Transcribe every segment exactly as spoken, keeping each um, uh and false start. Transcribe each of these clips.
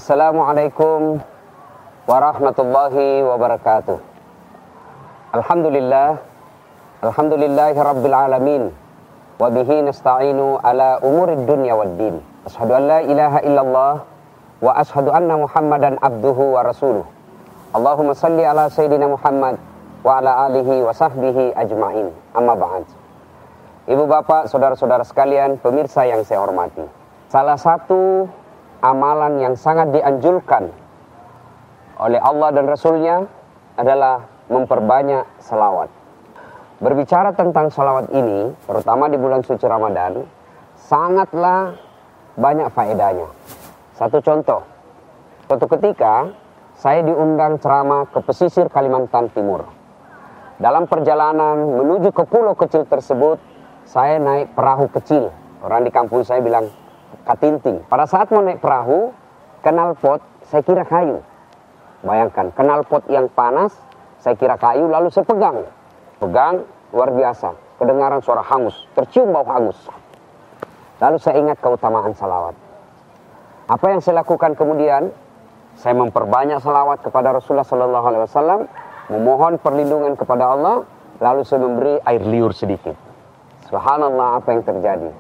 Assalamualaikum warahmatullahi wabarakatuh. Alhamdulillah, alhamdulillahi rabbil alamin. Wa bihi nasta'inu ala umurid dunya waddin. Ashhadu an la ilaha illallah wa ashhadu anna Muhammadan abduhu wa rasuluh. Allahumma salli ala sayyidina Muhammad wa ala alihi wa sahbihi ajma'in. Amma ba'd. Ibu bapak, saudara-saudara sekalian, pemirsa yang saya hormati. Salah satu amalan yang sangat dianjurkan oleh Allah dan Rasulnya adalah memperbanyak salawat. Berbicara tentang salawat ini, terutama di bulan suci Ramadan, sangatlah banyak faedahnya. Satu contoh, suatu ketika saya diundang ceramah ke pesisir Kalimantan Timur. Dalam perjalanan menuju ke pulau kecil tersebut, saya naik perahu kecil. Orang di kampung saya bilang katinting. Pada saat mau naik perahu, knalpot saya kira kayu. Bayangkan, knalpot yang panas, saya kira kayu, lalu saya pegang. Pegang, luar biasa. Kedengaran suara hangus, tercium bau hangus. Lalu saya ingat keutamaan salawat. Apa yang saya lakukan kemudian? Saya memperbanyak salawat kepada Rasulullah Sallallahu Alaihi Wasallam, memohon perlindungan kepada Allah, lalu saya memberi air liur sedikit. Subhanallah, apa yang terjadi?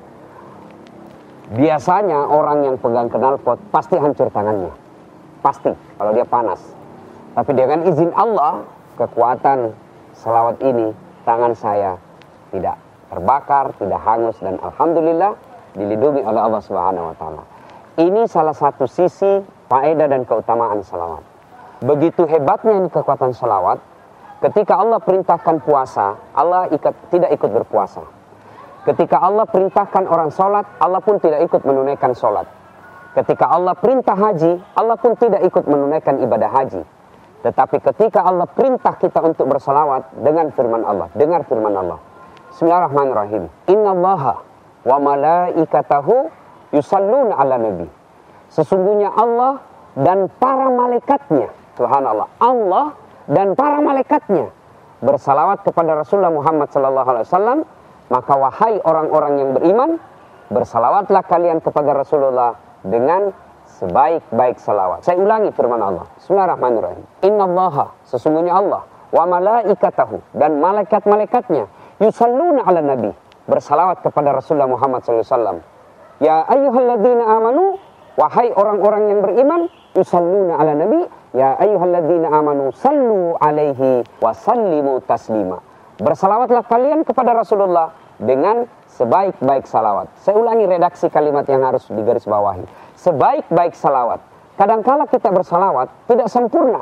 Biasanya orang yang pegang knalpot pasti hancur tangannya. Pasti, kalau dia panas. Tapi dengan izin Allah, kekuatan salawat ini, tangan saya tidak terbakar, tidak hangus, dan alhamdulillah dilindungi oleh Allah Subhanahu wa taala. Ini salah satu sisi faedah dan keutamaan salawat. Begitu hebatnya ini kekuatan salawat, ketika Allah perintahkan puasa, Allah ikat, tidak ikut berpuasa. Ketika Allah perintahkan orang sholat, Allah pun tidak ikut menunaikan sholat. Ketika Allah perintah haji, Allah pun tidak ikut menunaikan ibadah haji. Tetapi ketika Allah perintah kita untuk bersalawat dengan firman Allah, dengar firman Allah. Bismillahirrahmanirrahim. Innallaha wa malaikatahu yusalluna ala nabi. Sesungguhnya Allah dan para malaikatnya, subhanallah, Allah dan para malaikatnya bersalawat kepada Rasulullah Muhammad sallallahu alaihi wasallam. Maka wahai orang-orang yang beriman, bersalawatlah kalian kepada Rasulullah dengan sebaik-baik salawat. Saya ulangi firman Allah. Bismillahirrahmanirrahim. Innallaha, sesungguhnya Allah, wa malaikatahu, dan malaikat-malaikatnya, yusalluna ala nabi, bersalawat kepada Rasulullah Muhammad sallallahu alaihi wasallam. Ya ayyuhalladzina amanu, wahai orang-orang yang beriman, yusalluna ala nabi, ya ayyuhalladzina amanu sallu alaihi wa sallimu taslima. Bersalawatlah kalian kepada Rasulullah dengan sebaik-baik salawat. Saya ulangi redaksi kalimat yang harus digarisbawahi. Sebaik-baik salawat. Kadangkala kita bersalawat tidak sempurna.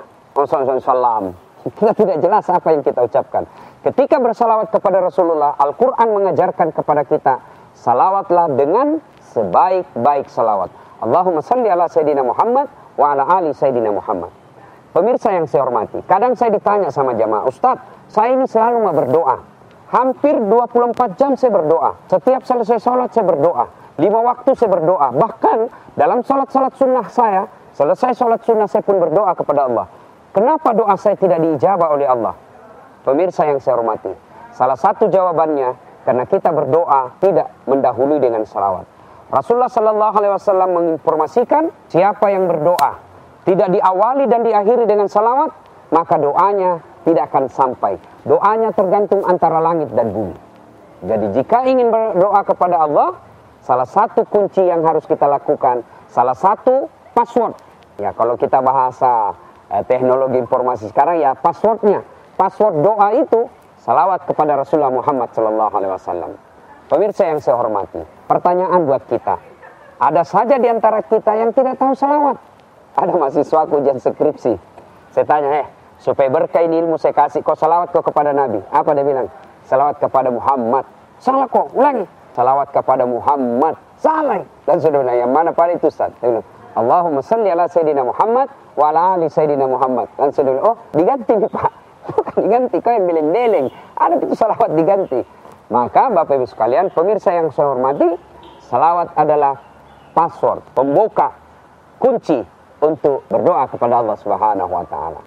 Salam. Kita tidak jelas apa yang kita ucapkan. Ketika bersalawat kepada Rasulullah, Al-Quran mengajarkan kepada kita, salawatlah dengan sebaik-baik salawat. Allahumma salli ala Sayyidina Muhammad wa ala ali Sayyidina Muhammad. Pemirsa yang saya hormati, kadang saya ditanya sama jamaah, Ustadz, saya ini selalu nggak berdoa. Hampir dua puluh empat jam saya berdoa. Setiap selesai sholat saya berdoa. Lima waktu saya berdoa. Bahkan dalam sholat-sholat sunnah saya, selesai sholat sunnah saya pun berdoa kepada Allah. Kenapa doa saya tidak diijabah oleh Allah? Pemirsa yang saya hormati, salah satu jawabannya, karena kita berdoa tidak mendahului dengan salawat. Rasulullah Sallallahu Alaihi Wasallam menginformasikan, siapa yang berdoa tidak diawali dan diakhiri dengan salawat, maka doanya tidak akan sampai. Doanya tergantung antara langit dan bumi. Jadi jika ingin berdoa kepada Allah, salah satu kunci yang harus kita lakukan, salah satu password. Ya kalau kita bahasa eh, teknologi informasi sekarang, ya passwordnya. Password doa itu salawat kepada Rasulullah Muhammad Sallallahu Alaihi Wasallam. Pemirsa yang saya hormati, pertanyaan buat kita. Ada saja di antara kita yang tidak tahu salawat. Ada mahasiswa ujian skripsi. Saya tanya, eh, supaya berkah ini ilmu saya kasih, kau salawat kau kepada Nabi. Apa dia bilang? Salawat kepada Muhammad. Salah kok, ulangi. Salawat kepada Muhammad. Salah. Dan sudah bilang, yang mana pada itu Ustaz? Dia bilang, Allahumma salli ala Sayyidina Muhammad wa ala ali Sayyidina Muhammad. Dan sudah bilang, oh diganti nih Pak. Bukan diganti, kau yang beleng-beleng. Ada itu salawat diganti. Maka Bapak Ibu sekalian, pemirsa yang saya hormati, salawat adalah password, pembuka, kunci untuk berdoa kepada Allah Subhanahu wa taala.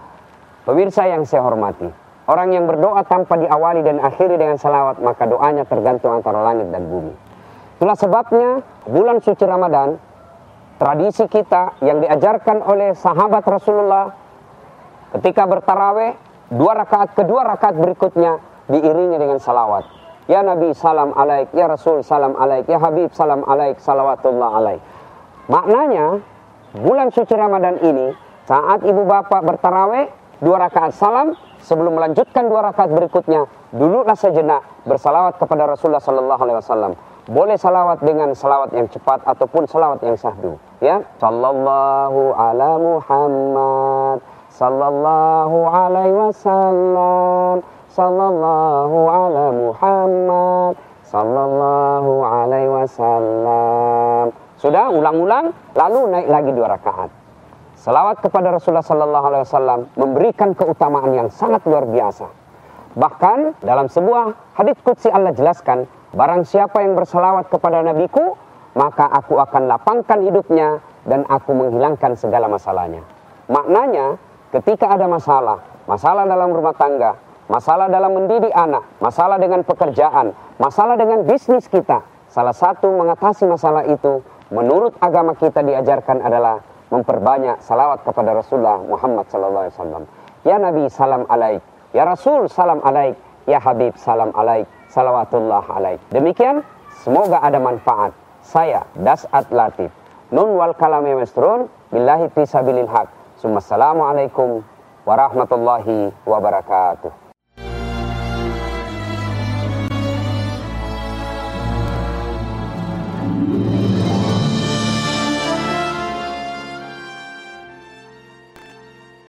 Pemirsa yang saya hormati, orang yang berdoa tanpa diawali dan akhiri dengan salawat, maka doanya tergantung antara langit dan bumi. Itulah sebabnya bulan suci Ramadan tradisi kita yang diajarkan oleh sahabat Rasulullah ketika bertarawih, dua rakaat kedua rakaat berikutnya diiringi dengan salawat. Ya Nabi salam alaik, ya Rasul salam alaik, ya Habib salam alaik, salawatullah alaik. Maknanya bulan suci Ramadan ini saat ibu bapak bertarawih dua rakaat salam, sebelum melanjutkan dua rakaat berikutnya, duduklah sejenak bersalawat kepada Rasulullah Sallallahu Alaihi Wasallam. Boleh salawat dengan salawat yang cepat ataupun salawat yang sahdu. Ya, Sallallahu ala Muhammad, Sallallahu alaihi wasallam, Sallallahu ala Muhammad, Sallallahu alaihi wasallam. Sudah, ulang-ulang, lalu naik lagi dua rakaat. Salawat kepada Rasulullah Sallallahu Alaihi Wasallam memberikan keutamaan yang sangat luar biasa. Bahkan dalam sebuah hadits qudsi Allah jelaskan, barang siapa yang bersalawat kepada nabiku, maka aku akan lapangkan hidupnya dan aku menghilangkan segala masalahnya. Maknanya, ketika ada masalah, masalah dalam rumah tangga, masalah dalam mendidik anak, masalah dengan pekerjaan, masalah dengan bisnis kita, salah satu mengatasi masalah itu, menurut agama kita diajarkan adalah memperbanyak salawat kepada Rasulullah Muhammad sallallahu alaihi wasallam. Ya Nabi salam alaik, ya Rasul salam alaik, ya Habib salam alaik, salawatullah alaik. Demikian, semoga ada manfaat. Saya Das'at Latif, nun wal kalami masrun, billahi fi sabilil haq. Assalamualaikum warahmatullahi wabarakatuh.